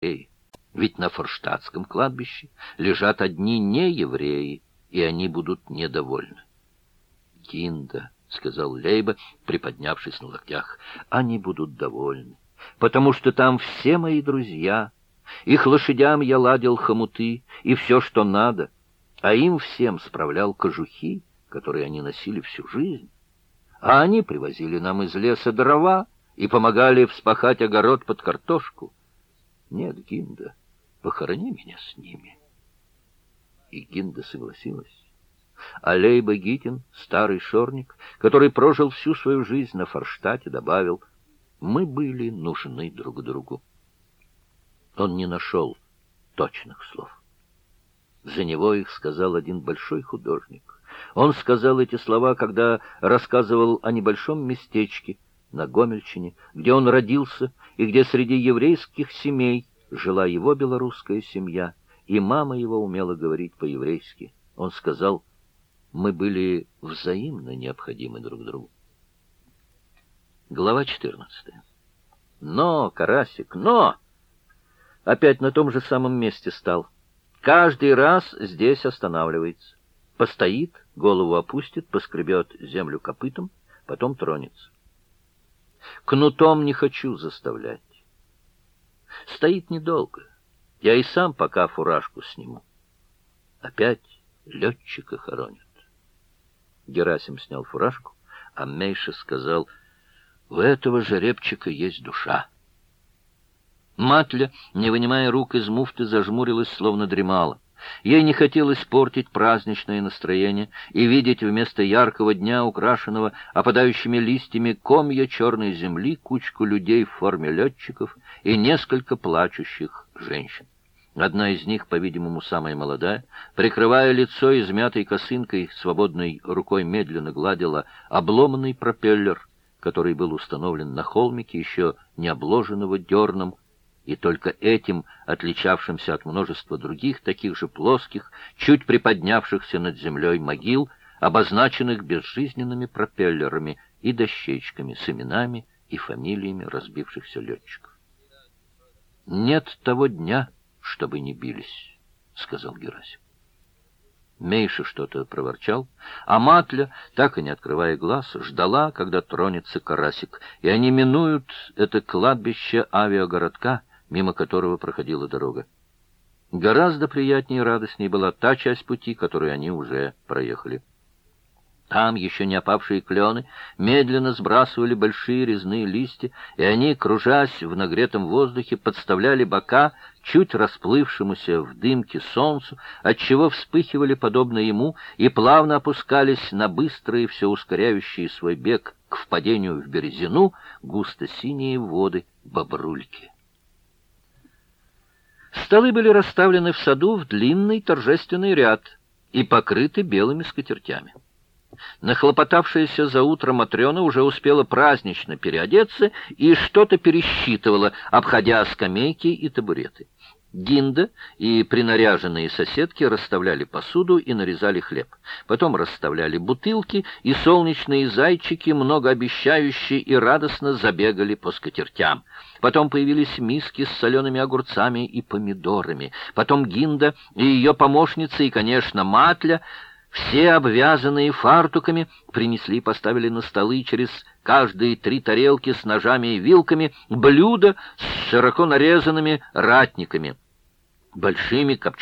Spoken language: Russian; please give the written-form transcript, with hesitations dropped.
евреи. Ведь на Форштадтском кладбище лежат одни неевреи, и они будут недовольны. «Гинда», — сказал Лейба, приподнявшись на локтях, — «они будут довольны, потому что там все мои друзья. Их лошадям я ладил хомуты и все, что надо, а им всем справлял кожухи, которые они носили всю жизнь. А они привозили нам из леса дрова и помогали вспахать огород под картошку. Нет, Гинда, похорони меня с ними». И Гинда согласилась. А Лейба Гитин, старый шорник, который прожил всю свою жизнь на Форштадте, добавил: «Мы были нужны друг другу». Он не нашел точных слов. За него их сказал один большой художник. Он сказал эти слова, когда рассказывал о небольшом местечке на Гомельщине, где он родился и где среди еврейских семей жила его белорусская семья, и мама его умела говорить по-еврейски. Он сказал: «Мы были взаимно необходимы друг другу». Глава 14. «Но, Карасик, но!» Опять на том же самом месте стал. Каждый раз здесь останавливается. Постоит, голову опустит, поскребет землю копытом, потом тронется. Кнутом не хочу заставлять. Стоит недолго. Я и сам пока фуражку сниму. Опять летчика хоронят. Герасим снял фуражку, а Мейша сказал: «У этого жеребчика есть душа». Матля, не вынимая рук из муфты, зажмурилась, словно дремала. Ей не хотелось портить праздничное настроение и видеть вместо яркого дня, украшенного опадающими листьями, комья черной земли, кучку людей в форме летчиков и несколько плачущих женщин. Одна из них, по-видимому, самая молодая, прикрывая лицо измятой косынкой, свободной рукой медленно гладила обломанный пропеллер, который был установлен на холмике, еще не обложенного дерном, и только этим отличавшимся от множества других, таких же плоских, чуть приподнявшихся над землей могил, обозначенных безжизненными пропеллерами и дощечками с именами и фамилиями разбившихся летчиков. «Нет того дня, чтобы не бились», — сказал Герасим. Мейша что-то проворчал, а Матля, так и не открывая глаз, ждала, когда тронется Карасик, и они минуют это кладбище авиагородка, мимо которого проходила дорога. Гораздо приятнее и радостнее была та часть пути, которую они уже проехали. Там еще не опавшие клены медленно сбрасывали большие резные листья, и они, кружась в нагретом воздухе, подставляли бока чуть расплывшемуся в дымке солнцу, отчего вспыхивали подобно ему и плавно опускались на быстрые, все ускоряющие свой бег к впадению в Березину густо-синие воды Бобрульки. Столы были расставлены в саду в длинный торжественный ряд и покрыты белыми скатертями. Нахлопотавшаяся за утро Матрена уже успела празднично переодеться и что-то пересчитывала, обходя скамейки и табуреты. Гинда и принаряженные соседки расставляли посуду и нарезали хлеб. Потом расставляли бутылки, и солнечные зайчики, многообещающие и радостно забегали по скатертям. Потом появились миски с солеными огурцами и помидорами. Потом Гинда и ее помощницы, и, конечно, Матля, все обвязанные фартуками, принесли и поставили на столы через каждые 3 тарелки с ножами и вилками блюда с широко нарезанными ратниками, большими копчеными